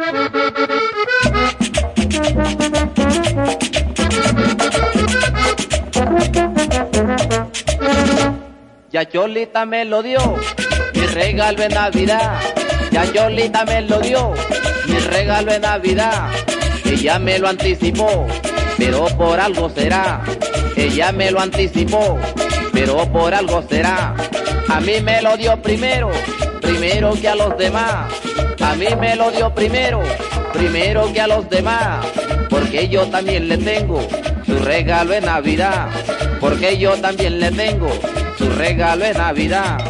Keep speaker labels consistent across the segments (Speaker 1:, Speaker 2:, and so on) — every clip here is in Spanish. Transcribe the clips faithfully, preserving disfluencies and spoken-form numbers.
Speaker 1: Ya Cholita me lo dio, mi regalo en Navidad. Ya Cholita me lo dio, mi regalo en Navidad. Ella me lo anticipó, pero por algo será. Ella me lo anticipó, pero por algo será. A mí me lo dio primero, primero que a los demás. A mí me lo dio primero, primero que a los demás. Porque yo también le tengo su regalo en Navidad. Porque yo también le tengo su regalo en Navidad.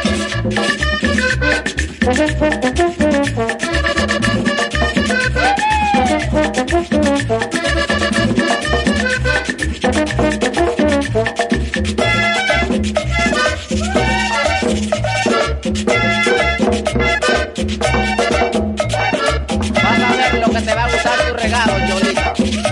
Speaker 1: Vas a ver lo que te va a gustar tu regalo, Cholita.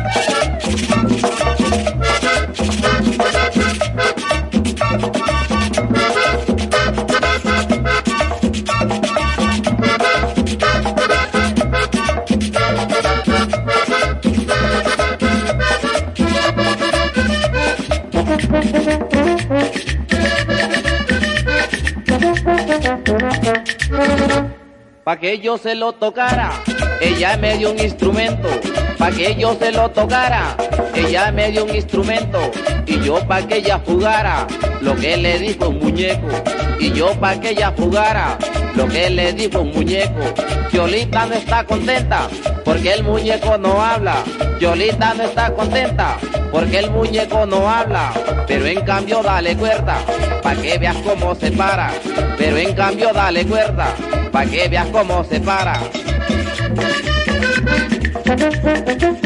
Speaker 1: Pa' que yo se lo tocara, ella me dio un instrumento. Pa' que yo se lo tocara, ella me dio un instrumento. Y yo pa' que ella jugara, lo que le dijo un muñeco. Y yo pa' que ella jugara, lo que le dijo un muñeco. Cholita no está contenta, porque el muñeco no habla. Cholita no está contenta, porque el muñeco no habla. Pero en cambio dale cuerda, pa' que veas cómo se para. Pero en cambio dale cuerda, pa' que veas cómo se para.